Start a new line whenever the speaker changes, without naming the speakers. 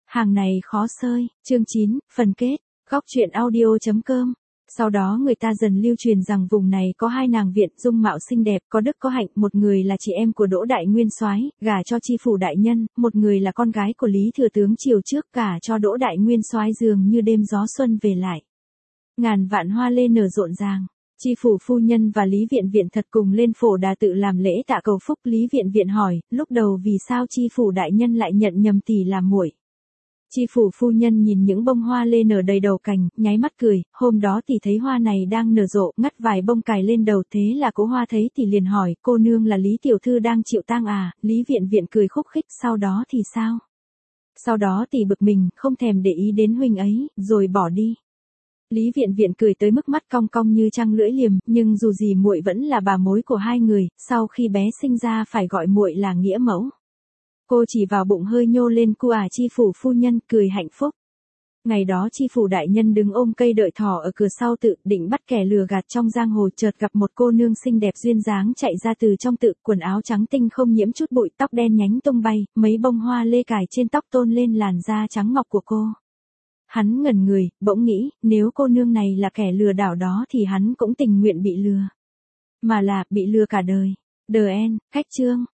Hàng này khó sơi, chương 9, phần kết, góc truyện audio.com. Sau đó người ta dần lưu truyền rằng vùng này có hai nàng viện dung mạo xinh đẹp, có đức có hạnh, một người là chị em của Đỗ Đại Nguyên Soái, gả cho chi phủ đại nhân, một người là con gái của Lý Thừa Tướng triều trước, gả cho Đỗ Đại Nguyên Soái dường như đêm gió xuân về lại. Ngàn vạn hoa lê nở rộn ràng. Chi phủ phu nhân và Lý Viện Viện thật cùng lên Phổ Đà tự làm lễ tạ cầu phúc. Lý Viện Viện hỏi, lúc đầu vì sao chi phủ đại nhân lại nhận nhầm tỷ làm muội? Chi phủ phu nhân nhìn những bông hoa lê nở đầy đầu cành, nháy mắt cười, hôm đó tỷ thấy hoa này đang nở rộ, ngắt vài bông cài lên đầu, thế là Cố Hoa thấy tỷ liền hỏi, cô nương là Lý tiểu thư đang chịu tang à? Lý Viện Viện cười khúc khích, sau đó thì sao? Sau đó tỷ bực mình, không thèm để ý đến huynh ấy, rồi bỏ đi. Lý Viện Viện cười tới mức mắt cong cong như trăng lưỡi liềm, nhưng dù gì muội vẫn là bà mối của hai người, sau khi bé sinh ra phải gọi muội là nghĩa mẫu. Cô chỉ vào bụng hơi nhô lên cu chi phủ phu nhân, cười hạnh phúc. Ngày đó chi phủ đại nhân đứng ôm cây đợi thỏ ở cửa sau tự, định bắt kẻ lừa gạt trong giang hồ, chợt gặp một cô nương xinh đẹp duyên dáng chạy ra từ trong tự, quần áo trắng tinh không nhiễm chút bụi, tóc đen nhánh tung bay, mấy bông hoa lê cài trên tóc tôn lên làn da trắng ngọc của cô. Hắn ngẩn người, bỗng nghĩ, nếu cô nương này là kẻ lừa đảo đó thì hắn cũng tình nguyện bị lừa. Mà là, bị lừa cả đời. The End, khách chương.